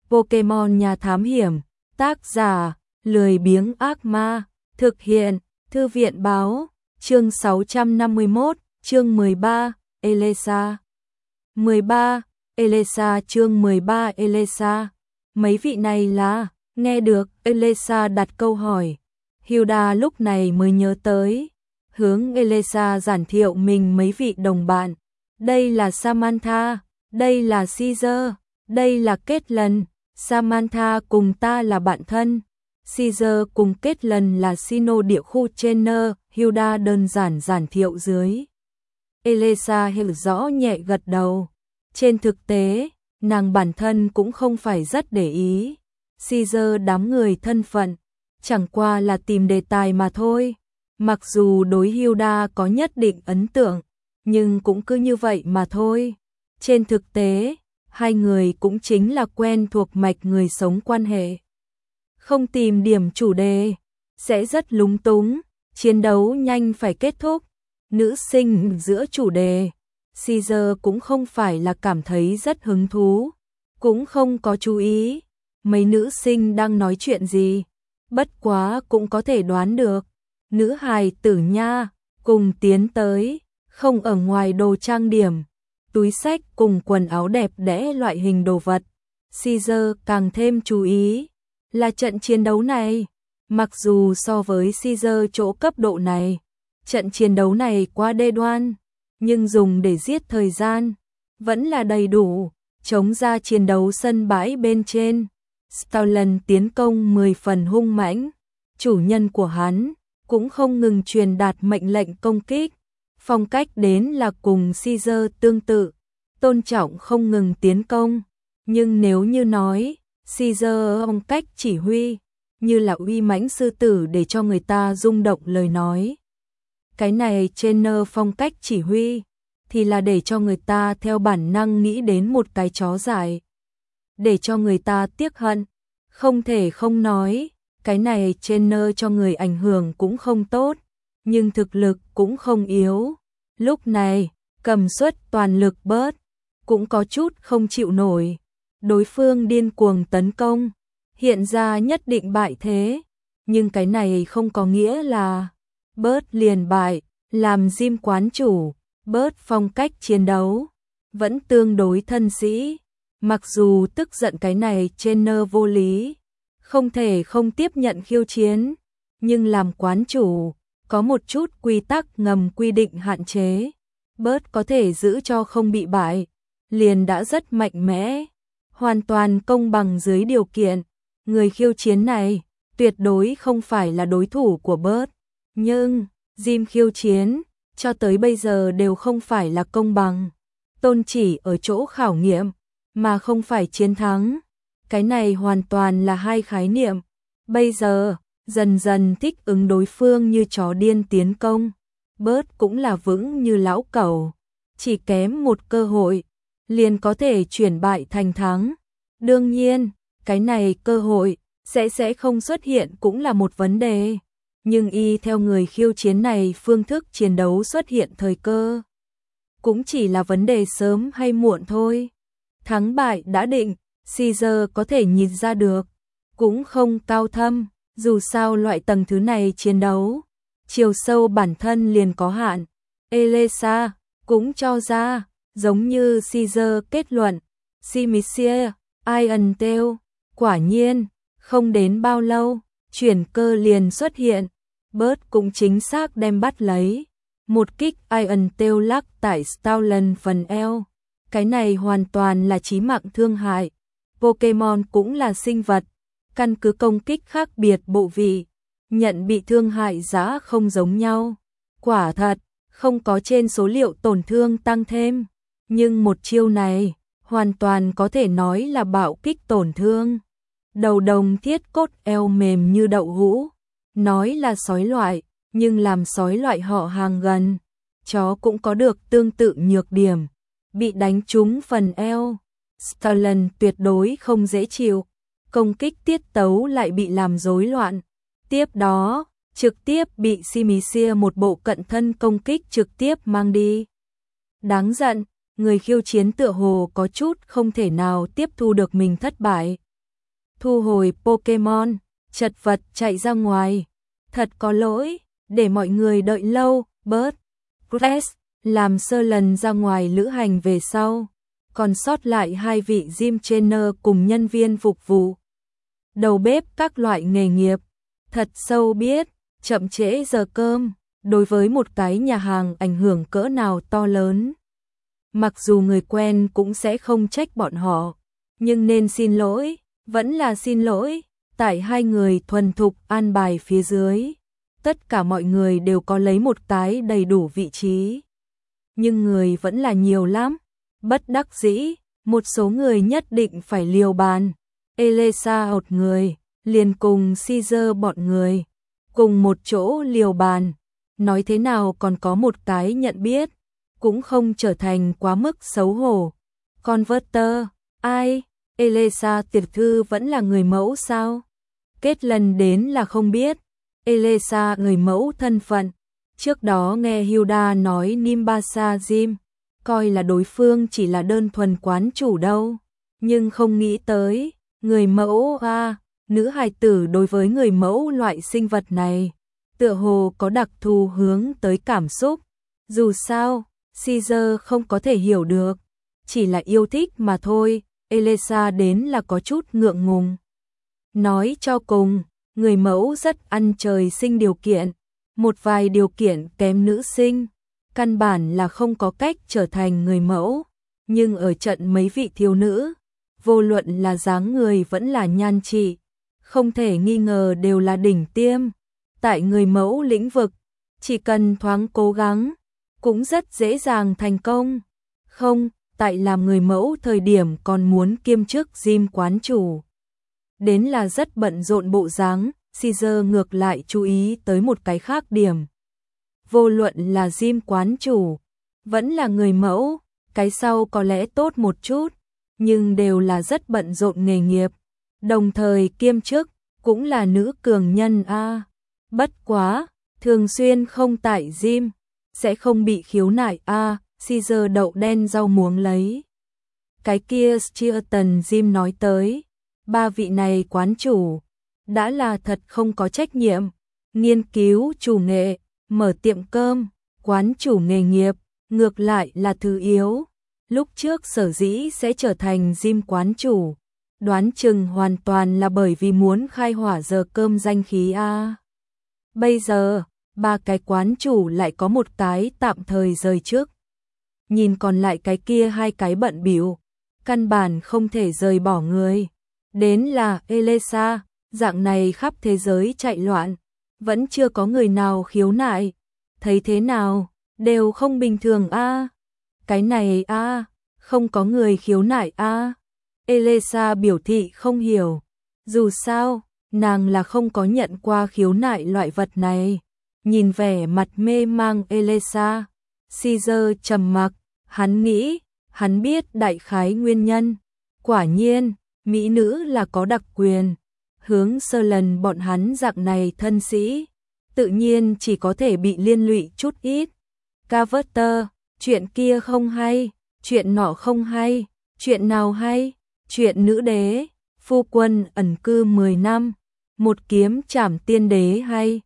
Pokemon nhà thám hiểm, tác giả, lười biếng ác ma, thực hiện, thư viện báo, chương 651, chương 13, Elesa. 13, Elesa chương 13 Elesa. Mấy vị này là, nghe được, Elesa đặt câu hỏi. Hilda lúc này mới nhớ tới. Hướng Elesa giản thiệu mình mấy vị đồng bạn. Đây là Samantha, đây là Caesar, đây là Caitlin. Samantha cùng ta là bạn thân. Caesar cùng Caitlin là Sino địa khu trainer. Hilda đơn giản giản thiệu dưới. Elesa hiểu rõ nhẹ gật đầu. Trên thực tế, nàng bản thân cũng không phải rất để ý. Caesar đám người thân phận, chẳng qua là tìm đề tài mà thôi. Mặc dù đối Hilda có nhất định ấn tượng, nhưng cũng cứ như vậy mà thôi. Trên thực tế, hai người cũng chính là quen thuộc mạch người sống quan hệ. Không tìm điểm chủ đề, sẽ rất lúng túng, chiến đấu nhanh phải kết thúc. Nữ sinh giữa chủ đề, Caesar cũng không phải là cảm thấy rất hứng thú, cũng không có chú ý mấy nữ sinh đang nói chuyện gì, bất quá cũng có thể đoán được. Nữ hài tử nha, cùng tiến tới, không ở ngoài đồ trang điểm, túi xách cùng quần áo đẹp đẽ loại hình đồ vật. Caesar càng thêm chú ý là trận chiến đấu này. Mặc dù so với Caesar chỗ cấp độ này, trận chiến đấu này quá đê đoan, nhưng dùng để giết thời gian, vẫn là đầy đủ, chống ra chiến đấu sân bãi bên trên. Stalin tiến công 10 phần hung mãnh, chủ nhân của hắn cũng không ngừng truyền đạt mệnh lệnh công kích, phong cách đến là cùng Caesar tương tự, tôn trọng không ngừng tiến công, nhưng nếu như nói, Caesar phong cách chỉ huy, như là uy mãnh sư tử để cho người ta rung động lời nói. Cái này trainer phong cách chỉ huy, thì là để cho người ta theo bản năng nghĩ đến một cái chó dại, để cho người ta tiếc hận. Không thể không nói, cái này trainer cho người ảnh hưởng cũng không tốt, nhưng thực lực cũng không yếu. Lúc này, cầm suất toàn lực bớt, cũng có chút không chịu nổi. Đối phương điên cuồng tấn công, hiện ra nhất định bại thế, nhưng cái này không có nghĩa là bớt liền bại. Làm gym quán chủ, bớt phong cách chiến đấu, vẫn tương đối thân sĩ. Mặc dù tức giận cái này trainer vô lý, không thể không tiếp nhận khiêu chiến, nhưng làm quán chủ, có một chút quy tắc ngầm quy định hạn chế. Bớt có thể giữ cho không bị bại, liền đã rất mạnh mẽ, hoàn toàn công bằng dưới điều kiện. Người khiêu chiến này, tuyệt đối không phải là đối thủ của bớt, nhưng gym khiêu chiến, cho tới bây giờ đều không phải là công bằng. Tôn chỉ ở chỗ khảo nghiệm, mà không phải chiến thắng. Cái này hoàn toàn là hai khái niệm. Bây giờ, dần dần thích ứng đối phương như chó điên tiến công. Bớt cũng là vững như lão cẩu. Chỉ kém một cơ hội, liền có thể chuyển bại thành thắng. Đương nhiên, cái này cơ hội, sẽ không xuất hiện cũng là một vấn đề. Nhưng y theo người khiêu chiến này phương thức chiến đấu xuất hiện thời cơ, cũng chỉ là vấn đề sớm hay muộn thôi. Thắng bại đã định, Caesar có thể nhìn ra được, cũng không cao thâm, dù sao loại tầng thứ này chiến đấu, chiều sâu bản thân liền có hạn. Elesa cũng cho ra, giống như Caesar kết luận, Simicia, Iron Tail, quả nhiên, không đến bao lâu, chuyển cơ liền xuất hiện. Bớt cũng chính xác đem bắt lấy. Một kích Iron Tail lắc tại Stalin phần eo. Cái này hoàn toàn là chí mạng thương hại. Pokemon cũng là sinh vật, căn cứ công kích khác biệt bộ vị, nhận bị thương hại giá không giống nhau. Quả thật, không có trên số liệu tổn thương tăng thêm. Nhưng một chiêu này, hoàn toàn có thể nói là bạo kích tổn thương. Đầu đồng thiết cốt eo mềm như đậu hũ. Nói là sói loại, nhưng làm sói loại họ hàng gần, chó cũng có được tương tự nhược điểm. Bị đánh trúng phần eo, Stalin tuyệt đối không dễ chịu, công kích tiết tấu lại bị làm rối loạn. Tiếp đó, trực tiếp bị Simicia một bộ cận thân công kích trực tiếp mang đi. Đáng giận, người khiêu chiến tựa hồ có chút không thể nào tiếp thu được mình thất bại, thu hồi Pokemon, chật vật chạy ra ngoài. Thật có lỗi, để mọi người đợi lâu, Bert. Press, làm Sơ lần ra ngoài lữ hành về sau. Còn sót lại 2 vị gym trainer cùng nhân viên phục vụ. Đầu bếp các loại nghề nghiệp. Thật sâu biết, chậm trễ giờ cơm, đối với một cái nhà hàng ảnh hưởng cỡ nào to lớn. Mặc dù người quen cũng sẽ không trách bọn họ, nhưng nên xin lỗi, vẫn là xin lỗi. Tại 2 người thuần thục an bài phía dưới, tất cả mọi người đều có lấy một cái đầy đủ vị trí. Nhưng người vẫn là nhiều lắm, bất đắc dĩ, một số người nhất định phải liều bàn. Elesa một người, liền cùng Caesar bọn người, cùng một chỗ liều bàn. Nói thế nào còn có một cái nhận biết, cũng không trở thành quá mức xấu hổ. Converter, ai? Elesa tiểu thư vẫn là người mẫu sao? Kết lần đến là không biết. Elesa người mẫu thân phận. Trước đó nghe Hilda nói Nimbasa Jim, coi là đối phương chỉ là đơn thuần quán chủ đâu. Nhưng không nghĩ tới, người mẫu nữ hài tử đối với người mẫu loại sinh vật này, tựa hồ có đặc thù hướng tới cảm xúc. Dù sao, Caesar không có thể hiểu được, chỉ là yêu thích mà thôi. Elesa đến là có chút ngượng ngùng. Nói cho cùng, người mẫu rất ăn trời sinh điều kiện, một vài điều kiện kém nữ sinh, căn bản là không có cách trở thành người mẫu. Nhưng ở trận mấy vị thiếu nữ, vô luận là dáng người vẫn là nhan trị, không thể nghi ngờ đều là đỉnh tiêm. Tại người mẫu lĩnh vực, chỉ cần thoáng cố gắng, cũng rất dễ dàng thành công. Không, tại làm người mẫu thời điểm còn muốn kiêm chức gym quán chủ. Đến là rất bận rộn bộ dáng, Caesar ngược lại chú ý tới một cái khác điểm. Vô luận là gym quán chủ, vẫn là người mẫu, cái sau có lẽ tốt một chút, nhưng đều là rất bận rộn nghề nghiệp, đồng thời kiêm chức, cũng là nữ cường nhân Bất quá, thường xuyên không tại gym, sẽ không bị khiếu nại Caesar đậu đen rau muống lấy. Cái kia Stearton Jim nói tới, 3 vị này quán chủ, đã là thật không có trách nhiệm, nghiên cứu chủ nghệ, mở tiệm cơm, quán chủ nghề nghiệp, ngược lại là thứ yếu. Lúc trước sở dĩ sẽ trở thành gym quán chủ, đoán chừng hoàn toàn là bởi vì muốn khai hỏa giờ cơm danh khí Bây giờ, 3 cái quán chủ lại có một cái tạm thời rời trước. Nhìn còn lại cái kia 2 cái bận bịu, căn bản không thể rời bỏ người. Đến là Elesa, dạng này khắp thế giới chạy loạn, vẫn chưa có người nào khiếu nại. Thấy thế nào, đều không bình thường Cái này không có người khiếu nại Elesa biểu thị không hiểu. Dù sao, nàng là không có nhận qua khiếu nại loại vật này. Nhìn vẻ mặt mê mang Elesa, Caesar trầm mặc, hắn nghĩ, hắn biết đại khái nguyên nhân. Quả nhiên, mỹ nữ là có đặc quyền. Hướng Sơ lần bọn hắn dạng này thân sĩ, tự nhiên chỉ có thể bị liên lụy chút ít. Carver, chuyện kia không hay, chuyện nọ không hay, chuyện nào hay, chuyện nữ đế, phu quân ẩn cư 10 năm, một kiếm trảm tiên đế hay.